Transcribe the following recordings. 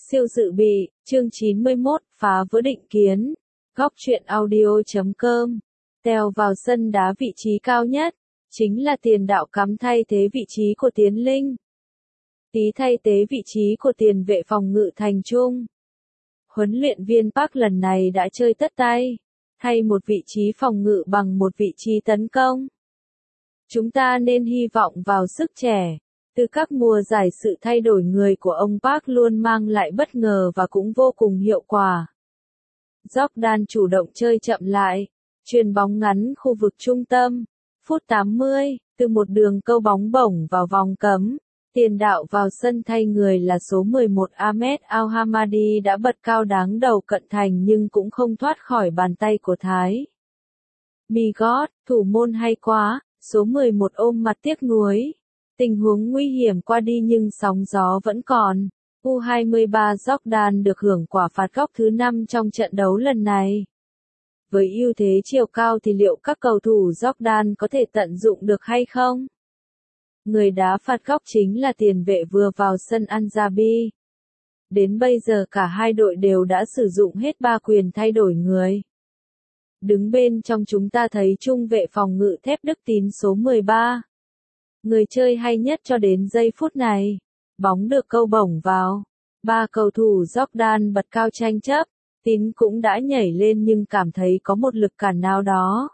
Siêu dự bị, chương 91, phá vỡ định kiến. Góc truyện audio.com. Tèo vào sân đá vị trí cao nhất, chính là tiền đạo cắm thay thế vị trí của Tiến Linh. Tí thay thế vị trí của tiền vệ phòng ngự Thành Trung. Huấn luyện viên Park lần này đã chơi tất tay, thay một vị trí phòng ngự bằng một vị trí tấn công. Chúng ta nên hy vọng vào sức trẻ. Từ các mùa giải, sự thay đổi người của ông Park luôn mang lại bất ngờ và cũng vô cùng hiệu quả. Jordan chủ động chơi chậm lại, chuyền bóng ngắn khu vực trung tâm. Phút 80, từ một đường câu bóng bổng vào vòng cấm, tiền đạo vào sân thay người là số 11 Ahmed Al-Hamadi đã bật cao đáng đầu cận thành nhưng cũng không thoát khỏi bàn tay của Thái Migot, thủ môn hay quá, số 11 ôm mặt tiếc nuối. Tình huống nguy hiểm qua đi nhưng sóng gió vẫn còn. U23 Jordan được hưởng quả phạt góc thứ 5 trong trận đấu lần này. Với ưu thế chiều cao thì liệu các cầu thủ Jordan có thể tận dụng được hay không? Người đá phạt góc chính là tiền vệ vừa vào sân Anjabi. Đến bây giờ cả hai đội đều đã sử dụng hết 3 quyền thay đổi người. Đứng bên trong chúng ta thấy trung vệ phòng ngự Thép Đức Tín số 13. Người chơi hay nhất cho đến giây phút này. Bóng được câu bổng vào. 3 cầu thủ Jordan bật cao tranh chấp. Tín cũng đã nhảy lên nhưng cảm thấy có một lực cản nào đó.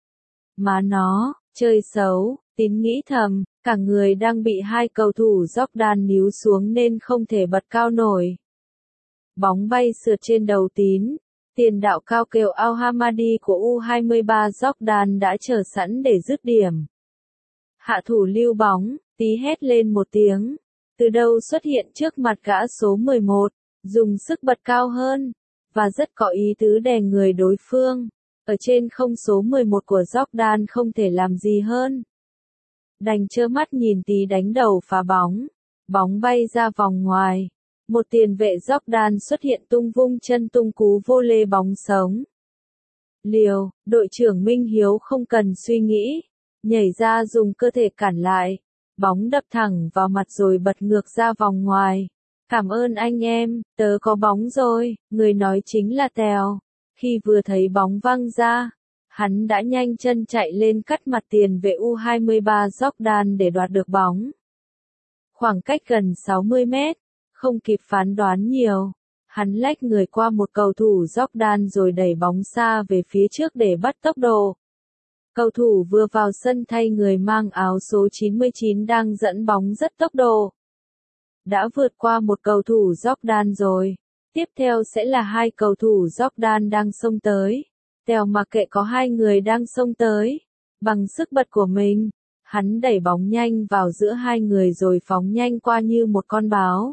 Mà nó, chơi xấu, Tín nghĩ thầm, cả người đang bị 2 cầu thủ Jordan níu xuống nên không thể bật cao nổi. Bóng bay sượt trên đầu Tín. Tiền đạo cao kèo Al-Hamadi của U23 Jordan đã chờ sẵn để dứt điểm. Hạ thủ lưu bóng, Tí hét lên một tiếng. Từ đâu xuất hiện trước mặt gã số 11, dùng sức bật cao hơn, và rất có ý tứ đè người đối phương. Ở trên không số 11 của Jordan không thể làm gì hơn. Đành trơ mắt nhìn Tí đánh đầu phá bóng. Bóng bay ra vòng ngoài. Một tiền vệ Jordan xuất hiện tung vung chân tung cú vô lê bóng sống. Liều, đội trưởng Minh Hiếu không cần suy nghĩ. Nhảy ra dùng cơ thể cản lại. Bóng đập thẳng vào mặt rồi bật ngược ra vòng ngoài. Cảm ơn anh em, tớ có bóng rồi, người nói chính là Tèo. Khi vừa thấy bóng văng ra, hắn đã nhanh chân chạy lên cắt mặt tiền vệ U23 Jordan để đoạt được bóng. Khoảng cách gần 60 mét, không kịp phán đoán nhiều. Hắn lách người qua một cầu thủ Jordan rồi đẩy bóng xa về phía trước để bắt tốc độ. Cầu thủ vừa vào sân thay người mang áo số 99 đang dẫn bóng rất tốc độ. Đã vượt qua một cầu thủ Jordan rồi. Tiếp theo sẽ là 2 cầu thủ Jordan đang xông tới. Tèo mặc kệ có 2 người đang xông tới. Bằng sức bật của mình, hắn đẩy bóng nhanh vào giữa 2 người rồi phóng nhanh qua như một con báo.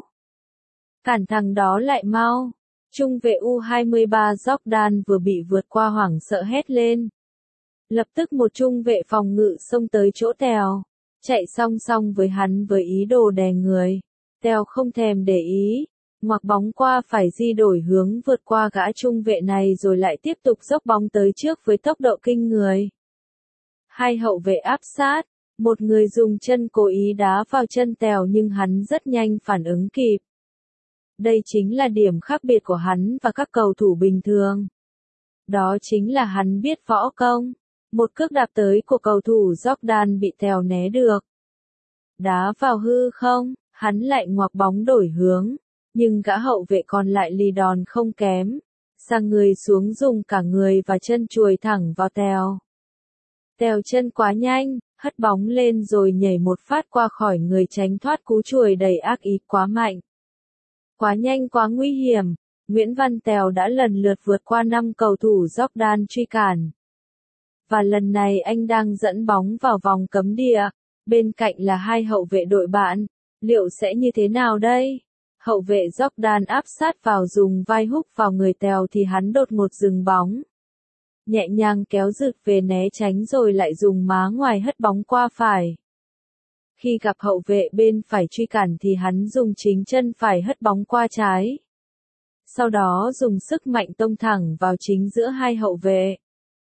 Cản thằng đó lại mau. Trung vệ U23 Jordan vừa bị vượt qua hoảng sợ hét lên. Lập tức một trung vệ phòng ngự xông tới chỗ Tèo, chạy song song với hắn với ý đồ đè người. Tèo không thèm để ý, ngoặc bóng qua phải di đổi hướng vượt qua gã trung vệ này rồi lại tiếp tục dốc bóng tới trước với tốc độ kinh người. 2 hậu vệ áp sát, một người dùng chân cố ý đá vào chân Tèo nhưng hắn rất nhanh phản ứng kịp. Đây chính là điểm khác biệt của hắn và các cầu thủ bình thường. Đó chính là hắn biết võ công. Một cước đạp tới của cầu thủ Jordan bị Tèo né được. Đá vào hư không, hắn lại ngoặc bóng đổi hướng. Nhưng gã hậu vệ còn lại lì đòn không kém. Sang người xuống dùng cả người và chân chuồi thẳng vào Tèo. Tèo chân quá nhanh, hất bóng lên rồi nhảy một phát qua khỏi người tránh thoát cú chuồi đầy ác ý quá mạnh. Quá nhanh quá nguy hiểm, Nguyễn Văn Tèo đã lần lượt vượt qua 5 cầu thủ Jordan truy cản. Và lần này anh đang dẫn bóng vào vòng cấm địa, bên cạnh là 2 hậu vệ đội bạn. Liệu sẽ như thế nào đây? Hậu vệ Jordan áp sát vào dùng vai húc vào người Tèo thì hắn đột ngột dừng bóng. Nhẹ nhàng kéo rượt về né tránh rồi lại dùng má ngoài hất bóng qua phải. Khi gặp hậu vệ bên phải truy cản thì hắn dùng chính chân phải hất bóng qua trái. Sau đó dùng sức mạnh tông thẳng vào chính giữa 2 hậu vệ.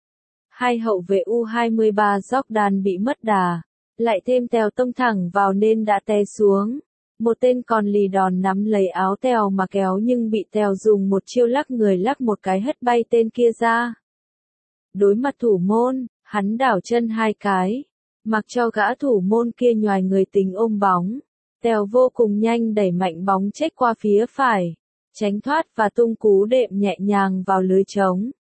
2 hậu vệ U23 Jordan bị mất đà, lại thêm Tèo tông thẳng vào nên đã té xuống. Một tên còn lì đòn nắm lấy áo Tèo mà kéo nhưng bị Tèo dùng một chiêu lắc người lắc một cái hất bay tên kia ra. Đối mặt thủ môn, hắn đảo chân hai cái, mặc cho gã thủ môn kia nhoài người tính ôm bóng. Tèo vô cùng nhanh đẩy mạnh bóng chết qua phía phải, tránh thoát và tung cú đệm nhẹ nhàng vào lưới trống.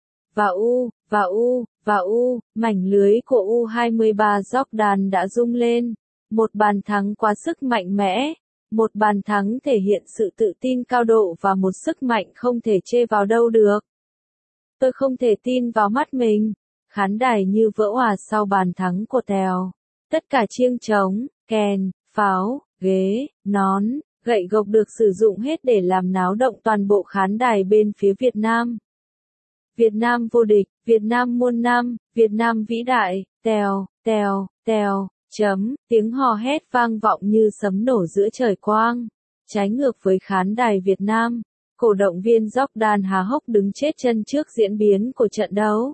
Và mảnh lưới của U23 Jordan đã rung lên. Một bàn thắng quá sức mạnh mẽ. Một bàn thắng thể hiện sự tự tin cao độ và một sức mạnh không thể chê vào đâu được. Tôi không thể tin vào mắt mình. Khán đài như vỡ òa sau bàn thắng của Tèo. Tất cả chiêng trống, kèn, pháo, ghế, nón, gậy gộc được sử dụng hết để làm náo động toàn bộ khán đài bên phía Việt Nam. Việt Nam vô địch, Việt Nam muôn năm, Việt Nam vĩ đại, Tèo, Tèo, Tèo, tiếng hò hét vang vọng như sấm nổ giữa trời quang. Trái ngược với khán đài Việt Nam, cổ động viên Jordan há hốc đứng chết chân trước diễn biến của trận đấu.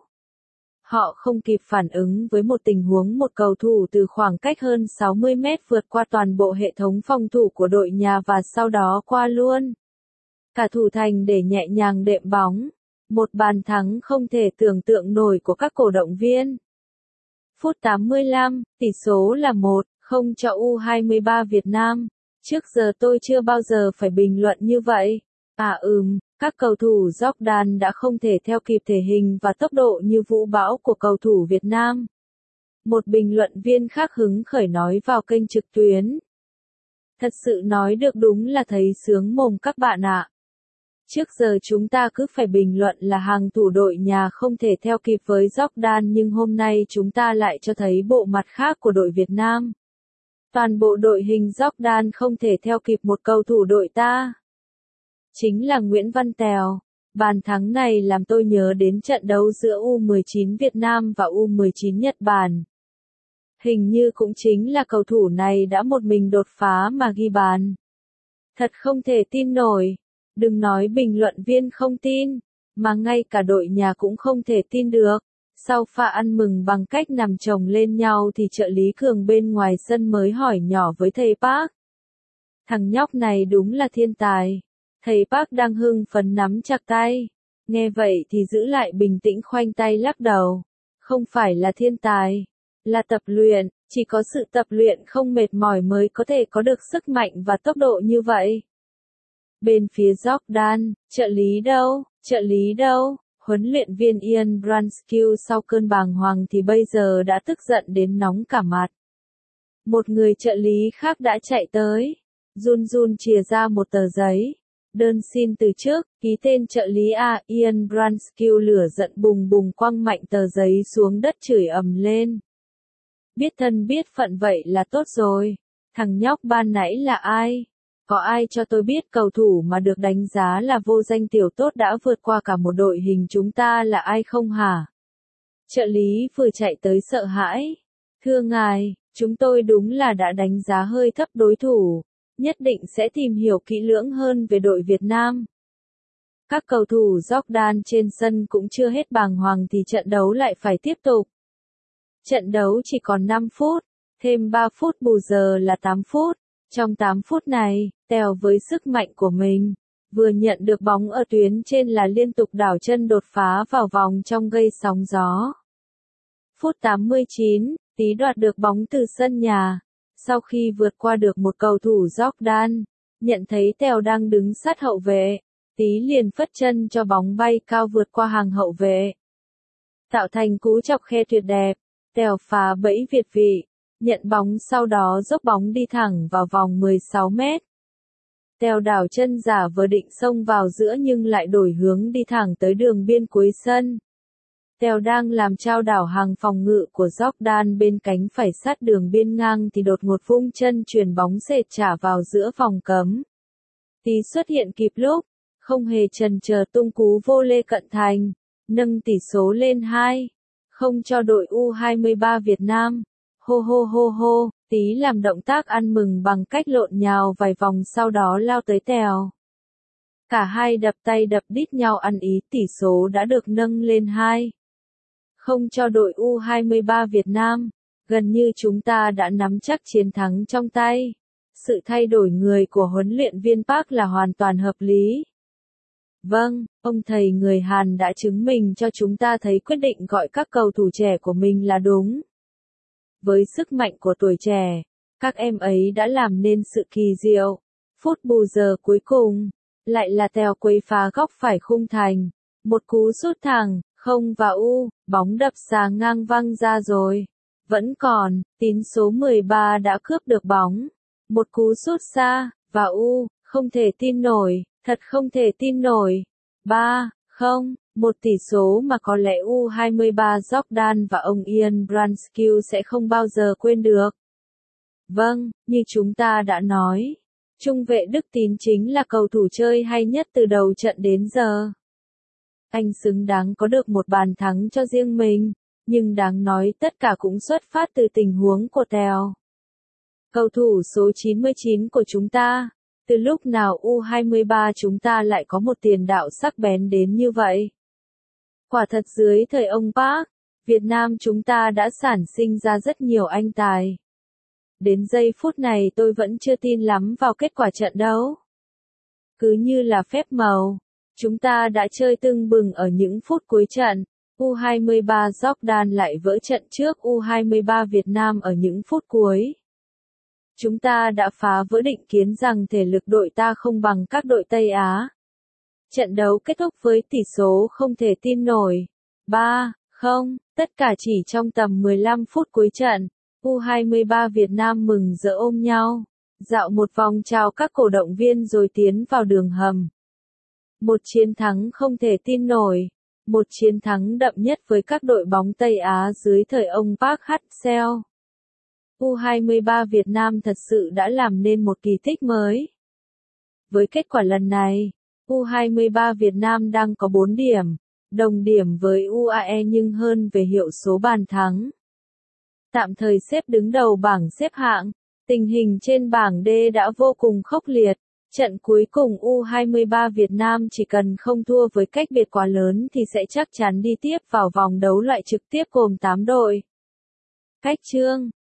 Họ không kịp phản ứng với một tình huống một cầu thủ từ khoảng cách hơn 60 mét vượt qua toàn bộ hệ thống phòng thủ của đội nhà và sau đó qua luôn cả thủ thành để nhẹ nhàng đệm bóng. Một bàn thắng không thể tưởng tượng nổi của các cổ động viên. Phút 85, tỷ số là 1-0 cho U23 Việt Nam. Trước giờ tôi chưa bao giờ phải bình luận như vậy. Các cầu thủ Jordan đã không thể theo kịp thể hình và tốc độ như vũ bão của cầu thủ Việt Nam. Một bình luận viên khác hứng khởi nói vào kênh trực tuyến. Thật sự nói được đúng là thấy sướng mồm các bạn ạ. Trước giờ chúng ta cứ phải bình luận là hàng thủ đội nhà không thể theo kịp với Jordan nhưng hôm nay chúng ta lại cho thấy bộ mặt khác của đội Việt Nam. Toàn bộ đội hình Jordan không thể theo kịp một cầu thủ đội ta. Chính là Nguyễn Văn Tèo. Bàn thắng này làm tôi nhớ đến trận đấu giữa U19 Việt Nam và U19 Nhật Bản. Hình như cũng chính là cầu thủ này đã một mình đột phá mà ghi bàn. Thật không thể tin nổi. Đừng nói bình luận viên không tin, mà ngay cả đội nhà cũng không thể tin được. Sau pha ăn mừng bằng cách nằm chồng lên nhau thì trợ lý Cường bên ngoài sân mới hỏi nhỏ với thầy Park. Thằng nhóc này đúng là thiên tài. Thầy Park đang hưng phấn nắm chặt tay. Nghe vậy thì giữ lại bình tĩnh khoanh tay lắc đầu. Không phải là thiên tài, là tập luyện, chỉ có sự tập luyện không mệt mỏi mới có thể có được sức mạnh và tốc độ như vậy. Bên phía Jordan, trợ lý đâu, huấn luyện viên Ian Brunskill sau cơn bàng hoàng thì bây giờ đã tức giận đến nóng cả mặt. Một người trợ lý khác đã chạy tới, run chìa ra một tờ giấy. Đơn xin từ chức, ký tên trợ lý Ian Brunskill lửa giận bùng bùng quăng mạnh tờ giấy xuống đất chửi ầm lên. Biết thân biết phận vậy là tốt rồi. Thằng nhóc ban nãy là ai? Có ai cho tôi biết cầu thủ mà được đánh giá là vô danh tiểu tốt đã vượt qua cả một đội hình chúng ta là ai không hả? Trợ lý vừa chạy tới sợ hãi. Thưa ngài, chúng tôi đúng là đã đánh giá hơi thấp đối thủ. Nhất định sẽ tìm hiểu kỹ lưỡng hơn về đội Việt Nam. Các cầu thủ Jordan trên sân cũng chưa hết bàng hoàng thì trận đấu lại phải tiếp tục. Trận đấu chỉ còn 5 phút, thêm 3 phút bù giờ là 8 phút. Trong 8 phút này, Tèo với sức mạnh của mình, vừa nhận được bóng ở tuyến trên là liên tục đảo chân đột phá vào vòng trong gây sóng gió. Phút 89, Tý đoạt được bóng từ sân nhà. Sau khi vượt qua được một cầu thủ Jordan, nhận thấy Tèo đang đứng sát hậu vệ, Tý liền phất chân cho bóng bay cao vượt qua hàng hậu vệ. Tạo thành cú chọc khe tuyệt đẹp, Tèo phá bẫy việt vị, nhận bóng sau đó dốc bóng đi thẳng vào vòng 16 mét. Tèo đảo chân giả vờ định xông vào giữa nhưng lại đổi hướng đi thẳng tới đường biên cuối sân. Tèo đang làm trao đảo hàng phòng ngự của Jordan bên cánh phải sát đường biên ngang thì đột ngột vung chân chuyền bóng xệt trả vào giữa vòng cấm. Tý xuất hiện kịp lúc, không hề chần chờ tung cú vô lê cận thành, nâng tỷ số lên 2-0 cho đội U23 Việt Nam. Hô, Tý làm động tác ăn mừng bằng cách lộn nhào vài vòng sau đó lao tới Tèo. Cả hai đập tay đập đít nhau ăn ý, tỷ số đã được nâng lên 2-0 cho đội U23 Việt Nam. Gần như chúng ta đã nắm chắc chiến thắng trong tay. sự thay đổi người của huấn luyện viên Park là hoàn toàn hợp lý. Vâng, ông thầy người Hàn đã chứng minh cho chúng ta thấy quyết định gọi các cầu thủ trẻ của mình là đúng. Với sức mạnh của tuổi trẻ, các em ấy đã làm nên sự kỳ diệu. Phút bù giờ cuối cùng, lại là Tèo quấy phá góc phải khung thành. Một cú sút thẳng, không và bóng đập xa ngang văng ra rồi. Vẫn còn, tín số 13 đã cướp được bóng. Một cú sút xa, và không thể tin nổi, thật không thể tin nổi. 3-0, một tỷ số mà có lẽ U23 Jordan và ông Ian Branskill sẽ không bao giờ quên được. Vâng, như chúng ta đã nói, trung vệ Đức Tín chính là cầu thủ chơi hay nhất từ đầu trận đến giờ. Anh xứng đáng có được một bàn thắng cho riêng mình, nhưng đáng nói tất cả cũng xuất phát từ tình huống của Tèo. Cầu thủ số 99 của chúng ta, từ lúc nào U23 chúng ta lại có một tiền đạo sắc bén đến như vậy? Quả thật dưới thời ông Park, Việt Nam chúng ta đã sản sinh ra rất nhiều anh tài. Đến giây phút này tôi vẫn chưa tin lắm vào kết quả trận đấu. Cứ như là phép màu, chúng ta đã chơi tưng bừng ở những phút cuối trận. U23 Jordan lại vỡ trận trước U23 Việt Nam ở những phút cuối. Chúng ta đã phá vỡ định kiến rằng thể lực đội ta không bằng các đội Tây Á. Trận đấu kết thúc với tỷ số không thể tin nổi. 3-0, tất cả chỉ trong tầm 15 phút cuối trận. U23 Việt Nam mừng rỡ ôm nhau, dạo một vòng chào các cổ động viên rồi tiến vào đường hầm. Một chiến thắng không thể tin nổi. Một chiến thắng đậm nhất với các đội bóng Tây Á dưới thời ông Park Hang-seo. U23 Việt Nam thật sự đã làm nên một kỳ tích mới. Với kết quả lần này, U23 Việt Nam đang có 4 điểm, đồng điểm với UAE nhưng hơn về hiệu số bàn thắng. Tạm thời xếp đứng đầu bảng xếp hạng, tình hình trên bảng D đã vô cùng khốc liệt. Trận cuối cùng U23 Việt Nam chỉ cần không thua với cách biệt quá lớn thì sẽ chắc chắn đi tiếp vào vòng đấu loại trực tiếp gồm 8 đội. Cách chương